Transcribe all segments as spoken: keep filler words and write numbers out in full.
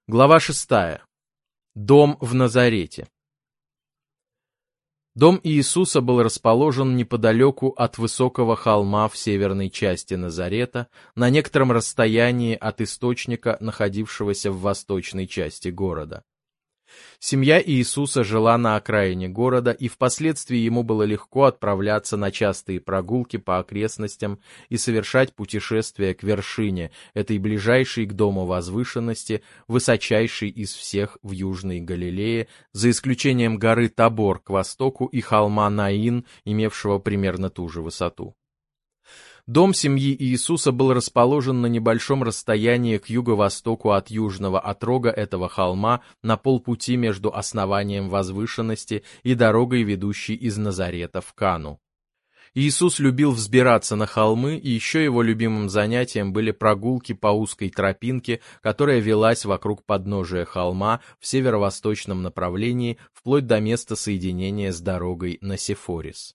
Глава шестая. Дом в Назарете. Дом Иисуса был расположен неподалеку от высокого холма в северной части Назарета, на некотором расстоянии от источника, находившегося в восточной части города. Семья Иисуса жила на окраине города, и впоследствии ему было легко отправляться на частые прогулки по окрестностям и совершать путешествия к вершине этой ближайшей к дому возвышенности, высочайшей из всех в Южной Галилее, за исключением горы Табор к востоку и холма Наин, имевшего примерно ту же высоту. Дом семьи Иисуса был расположен на небольшом расстоянии к юго-востоку от южного отрога этого холма на полпути между основанием возвышенности и дорогой, ведущей из Назарета в Кану. Иисус любил взбираться на холмы, и еще его любимым занятием были прогулки по узкой тропинке, которая велась вокруг подножия холма в северо-восточном направлении, вплоть до места соединения с дорогой на Сефорис.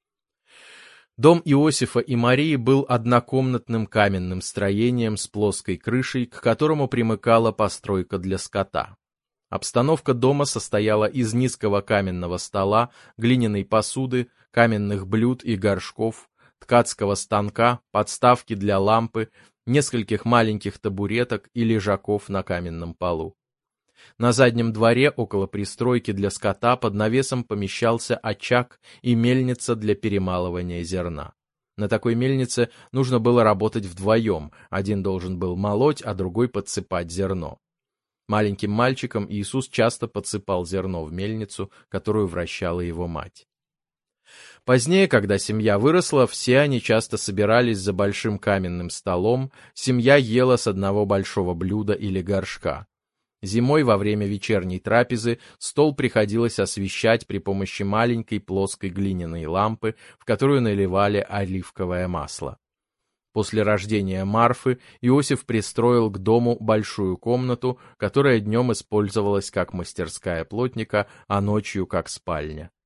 Дом Иосифа и Марии был однокомнатным каменным строением с плоской крышей, к которому примыкала постройка для скота. Обстановка дома состояла из низкого каменного стола, глиняной посуды, каменных блюд и горшков, ткацкого станка, подставки для лампы, нескольких маленьких табуреток и лежаков на каменном полу. На заднем дворе, около пристройки для скота, под навесом помещался очаг и мельница для перемалывания зерна. На такой мельнице нужно было работать вдвоем, один должен был молоть, а другой подсыпать зерно. Маленьким мальчиком Иисус часто подсыпал зерно в мельницу, которую вращала его мать. Позднее, когда семья выросла, все они часто собирались за большим каменным столом, семья ела с одного большого блюда или горшка. Зимой во время вечерней трапезы стол приходилось освещать при помощи маленькой плоской глиняной лампы, в которую наливали оливковое масло. После рождения Марфы Иосиф пристроил к дому большую комнату, которая днем использовалась как мастерская плотника, а ночью как спальня.